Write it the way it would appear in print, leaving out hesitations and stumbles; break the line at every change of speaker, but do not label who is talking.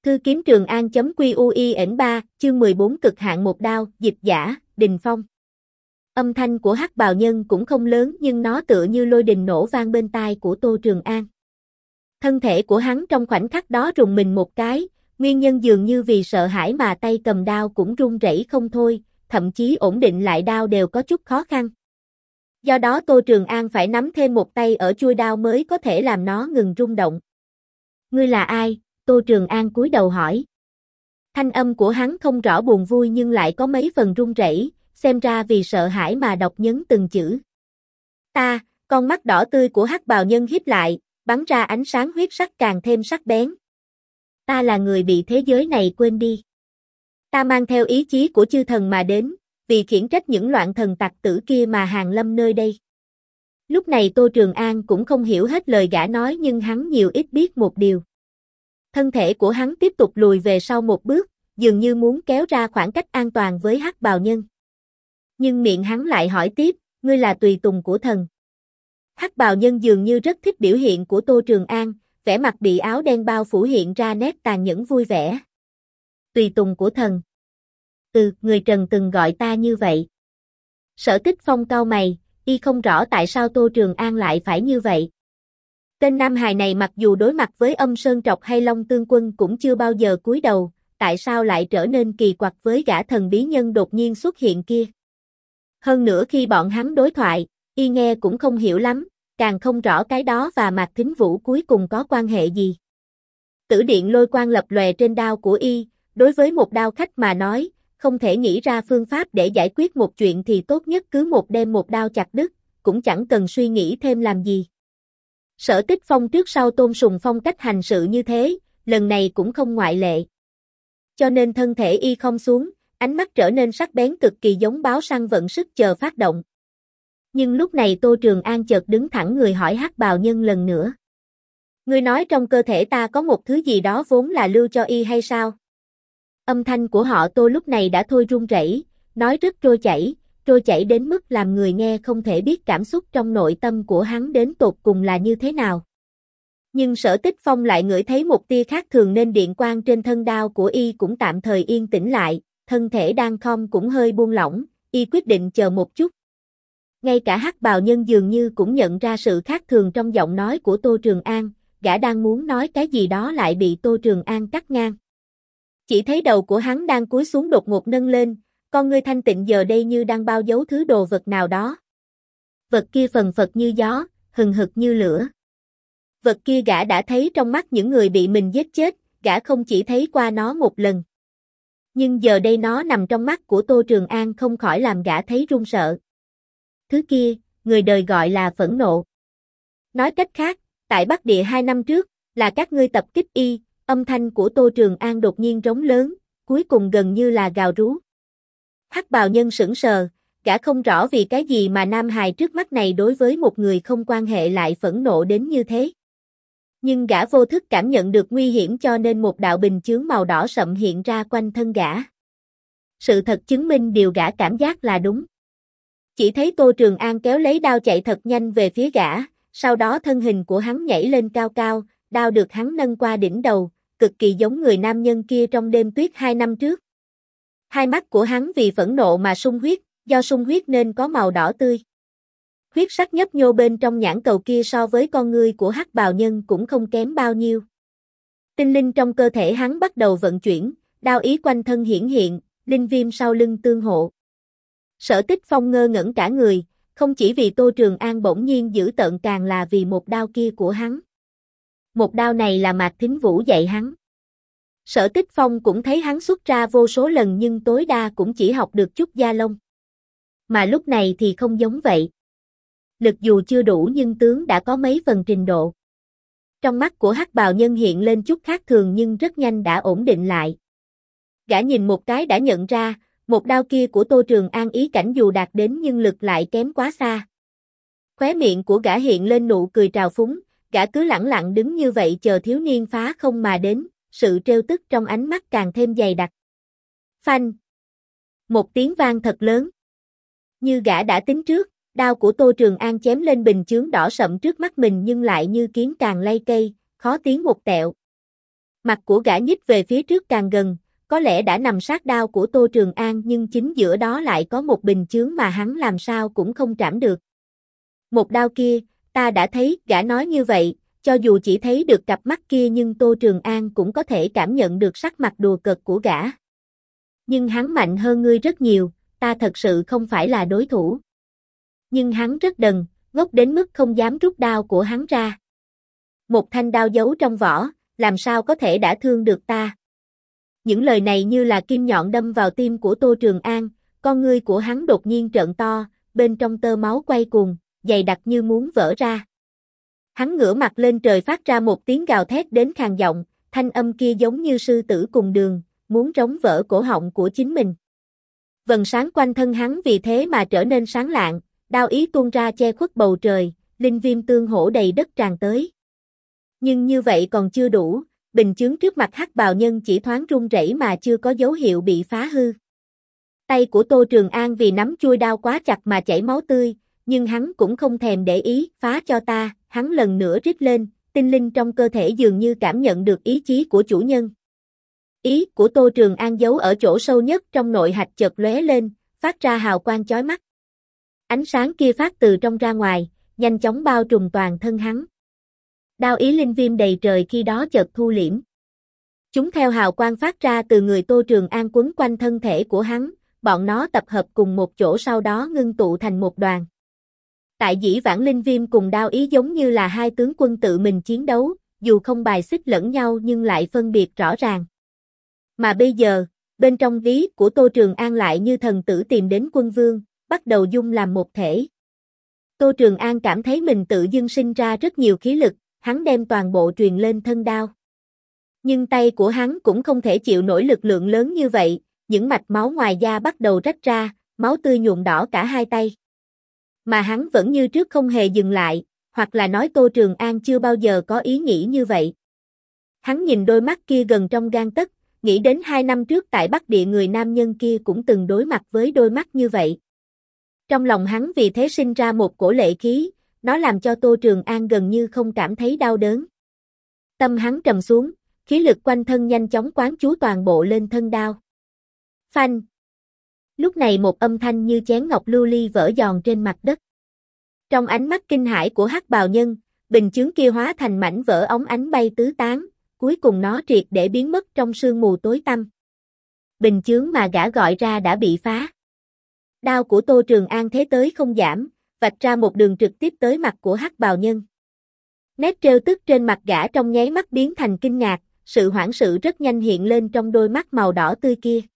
Thư kiếm Trường An.QUIN3, chương 14 cực hạn một đao, dịch giả, Đình Phong. Âm thanh của Hắc Bào Nhân cũng không lớn nhưng nó tựa như lôi đình nổ vang bên tai của Tô Trường An. Thân thể của hắn trong khoảnh khắc đó rùng mình một cái, nguyên nhân dường như vì sợ hãi mà tay cầm đao cũng run rẩy không thôi, thậm chí ổn định lại đao đều có chút khó khăn. Do đó Tô Trường An phải nắm thêm một tay ở chuôi đao mới có thể làm nó ngừng rung động. Ngươi là ai? Tô Trường An cúi đầu hỏi. Thanh âm của hắn không rõ buồn vui nhưng lại có mấy phần run rẩy, xem ra vì sợ hãi mà đọc nhấn từng chữ. Ta, con mắt đỏ tươi của Hắc Bào Nhân híp lại, bắn ra ánh sáng huyết sắc càng thêm sắc bén. Ta là người bị thế giới này quên đi. Ta mang theo ý chí của chư thần mà đến, vì khiển trách những loạn thần tặc tử kia mà hàng lâm nơi đây. Lúc này Tô Trường An cũng không hiểu hết lời gã nói nhưng hắn nhiều ít biết một điều. Thân thể của hắn tiếp tục lùi về sau một bước, dường như muốn kéo ra khoảng cách an toàn với Hắc Bào Nhân. Nhưng miệng hắn lại hỏi tiếp, ngươi là tùy tùng của thần. Hắc Bào Nhân dường như rất thích biểu hiện của Tô Trường An, vẻ mặt bị áo đen bao phủ hiện ra nét tàn nhẫn vui vẻ. Tùy tùng của thần. Người Trần từng gọi ta như vậy. Sở Tích Phong cau mày, y không rõ tại sao Tô Trường An lại phải như vậy. Tên Nam Hài này mặc dù đối mặt với Âm Sơn Trọc hay Long Tương Quân cũng chưa bao giờ cúi đầu, tại sao lại trở nên kỳ quặc với gã thần bí nhân đột nhiên xuất hiện kia. Hơn nữa khi bọn hắn đối thoại, y nghe cũng không hiểu lắm, càng không rõ cái đó và Mạc Thính Vũ cuối cùng có quan hệ gì. Tử điện lôi quang lập lòe trên đao của y, đối với một đao khách mà nói, không thể nghĩ ra phương pháp để giải quyết một chuyện thì tốt nhất cứ một đêm một đao chặt đứt, cũng chẳng cần suy nghĩ thêm làm gì. Sở Tích Phong trước sau tôn sùng phong cách hành sự như thế, lần này cũng không ngoại lệ. Cho nên thân thể y không xuống, ánh mắt trở nên sắc bén cực kỳ giống báo săn vận sức chờ phát động. Nhưng lúc này Tô Trường An chợt đứng thẳng người hỏi Hắc Bào Nhân lần nữa. Ngươi nói trong cơ thể ta có một thứ gì đó vốn là lưu cho y hay sao? Âm thanh của họ Tô lúc này đã thôi run rẩy, nói rất trôi chảy đến mức làm người nghe không thể biết cảm xúc trong nội tâm của hắn đến tột cùng là như thế nào. Nhưng Sở Tích Phong lại ngửi thấy một tia khác thường nên điện quang trên thân đao của y cũng tạm thời yên tĩnh lại, thân thể đang khom cũng hơi buông lỏng, y quyết định chờ một chút. Ngay cả Hắc Bào Nhân dường như cũng nhận ra sự khác thường trong giọng nói của Tô Trường An, gã đang muốn nói cái gì đó lại bị Tô Trường An cắt ngang. Chỉ thấy đầu của hắn đang cúi xuống đột ngột nâng lên, con ngươi thanh tịnh giờ đây như đang bao giấu thứ đồ vật nào đó. Vật kia phần phật như gió, hừng hực như lửa. Vật kia gã đã thấy trong mắt những người bị mình giết chết, gã không chỉ thấy qua nó một lần. Nhưng giờ đây nó nằm trong mắt của Tô Trường An không khỏi làm gã thấy run sợ. Thứ kia, người đời gọi là phẫn nộ. Nói cách khác, tại Bắc Địa 2 năm trước, là các ngươi tập kích y, âm thanh của Tô Trường An đột nhiên rống lớn, cuối cùng gần như là gào rú. Hắc Bào Nhân sững sờ, gã không rõ vì cái gì mà Nam Hài trước mắt này đối với một người không quan hệ lại phẫn nộ đến như thế. Nhưng gã vô thức cảm nhận được nguy hiểm cho nên một đạo bình chướng màu đỏ sậm hiện ra quanh thân gã. Sự thật chứng minh điều gã cảm giác là đúng. Chỉ thấy Tô Trường An kéo lấy đao chạy thật nhanh về phía gã, sau đó thân hình của hắn nhảy lên cao cao, đao được hắn nâng qua đỉnh đầu, cực kỳ giống người nam nhân kia trong đêm tuyết 2 năm trước. Hai mắt của hắn vì phẫn nộ mà sung huyết, do sung huyết nên có màu đỏ tươi. Huyết sắc nhấp nhô bên trong nhãn cầu kia so với con ngươi của Hắc Bào Nhân cũng không kém bao nhiêu. Tinh linh trong cơ thể hắn bắt đầu vận chuyển, đao ý quanh thân hiển hiện, linh viêm sau lưng tương hộ. Sở Tích Phong ngơ ngẩn cả người, không chỉ vì Tô Trường An bỗng nhiên dữ tợn càng là vì một đao kia của hắn. Một đao này là Mạc Thính Vũ dạy hắn. Sở Tích Phong cũng thấy hắn xuất ra vô số lần nhưng tối đa cũng chỉ học được chút da lông. Mà lúc này thì không giống vậy. Lực dù chưa đủ nhưng tướng đã có mấy phần trình độ. Trong mắt của Hắc Bào Nhân hiện lên chút khác thường nhưng rất nhanh đã ổn định lại. Gã nhìn một cái đã nhận ra, một đao kia của Tô Trường An ý cảnh dù đạt đến nhưng lực lại kém quá xa. Khóe miệng của gã hiện lên nụ cười trào phúng, gã cứ lẳng lặng đứng như vậy chờ thiếu niên phá không mà đến, sự trêu tức trong ánh mắt càng thêm dày đặc. Phanh! Một tiếng vang thật lớn. Như gã đã tính trước, đao của Tô Trường An chém lên bình chướng đỏ sậm trước mắt mình nhưng lại như kiến càng lay cây, khó tiến một tẹo. Mặt của gã nhích về phía trước càng gần, có lẽ đã nằm sát đao của Tô Trường An nhưng chính giữa đó lại có một bình chướng mà hắn làm sao cũng không trảm được. Một đao kia, ta đã thấy, gã nói như vậy, cho dù chỉ thấy được cặp mắt kia nhưng Tô Trường An cũng có thể cảm nhận được sắc mặt đùa cợt của gã. Nhưng hắn mạnh hơn ngươi rất nhiều, ta thật sự không phải là đối thủ. Nhưng hắn rất đần, ngốc đến mức không dám rút đao của hắn ra. Một thanh đao giấu trong vỏ, làm sao có thể đã thương được ta. Những lời này như là kim nhọn đâm vào tim của Tô Trường An, con ngươi của hắn đột nhiên trợn to, bên trong tơ máu quay cuồng, dày đặc như muốn vỡ ra. Hắn ngửa mặt lên trời phát ra một tiếng gào thét đến khàn giọng, thanh âm kia giống như sư tử cùng đường, muốn trống vỡ cổ họng của chính mình. Vầng sáng quanh thân hắn vì thế mà trở nên sáng lạng, đao ý tuôn ra che khuất bầu trời, linh viêm tương hỗ đầy đất tràn tới. Nhưng như vậy còn chưa đủ, bình chướng trước mặt Hắc Bào Nhân chỉ thoáng rung rẩy mà chưa có dấu hiệu bị phá hư. Tay của Tô Trường An vì nắm chuôi đao quá chặt mà chảy máu tươi, nhưng hắn cũng không thèm để ý, phá cho ta, hắn lần nữa rít lên, tinh linh trong cơ thể dường như cảm nhận được ý chí của chủ nhân. Ý của Tô Trường An giấu ở chỗ sâu nhất trong nội hạch chợt lóe lên, phát ra hào quang chói mắt. Ánh sáng kia phát từ trong ra ngoài, nhanh chóng bao trùm toàn thân hắn. Đao ý linh viêm đầy trời khi đó chợt thu liễm. Chúng theo hào quang phát ra từ người Tô Trường An quấn quanh thân thể của hắn, bọn nó tập hợp cùng một chỗ sau đó ngưng tụ thành một đoàn. Tại dĩ vãng linh viêm cùng đao ý giống như là hai tướng quân tự mình chiến đấu, dù không bài xích lẫn nhau nhưng lại phân biệt rõ ràng. Mà bây giờ, bên trong lý của Tô Trường An lại như thần tử tìm đến quân vương, bắt đầu dung làm một thể. Tô Trường An cảm thấy mình tự dưng sinh ra rất nhiều khí lực, hắn đem toàn bộ truyền lên thân đao. Nhưng tay của hắn cũng không thể chịu nổi lực lượng lớn như vậy, những mạch máu ngoài da bắt đầu rách ra, máu tươi nhuộm đỏ cả hai tay. Mà hắn vẫn như trước không hề dừng lại, hoặc là nói Tô Trường An chưa bao giờ có ý nghĩ như vậy. Hắn nhìn đôi mắt kia gần trong gang tấc, nghĩ đến 2 năm trước tại Bắc Địa người nam nhân kia cũng từng đối mặt với đôi mắt như vậy. Trong lòng hắn vì thế sinh ra một cổ lệ khí, nó làm cho Tô Trường An gần như không cảm thấy đau đớn. Tâm hắn trầm xuống, khí lực quanh thân nhanh chóng quán chú toàn bộ lên thân đao. Phanh! Lúc này một âm thanh như chén ngọc lưu ly vỡ giòn trên mặt đất. Trong ánh mắt kinh hãi của Hắc Bào Nhân, bình chướng kia hóa thành mảnh vỡ óng ánh bay tứ tán, cuối cùng nó triệt để biến mất trong sương mù tối tăm. Bình chướng mà gã gọi ra đã bị phá. Đao của Tô Trường An thế tới không giảm, vạch ra một đường trực tiếp tới mặt của Hắc Bào Nhân. Nét trêu tức trên mặt gã trong nháy mắt biến thành kinh ngạc, sự hoảng sợ rất nhanh hiện lên trong đôi mắt màu đỏ tươi kia.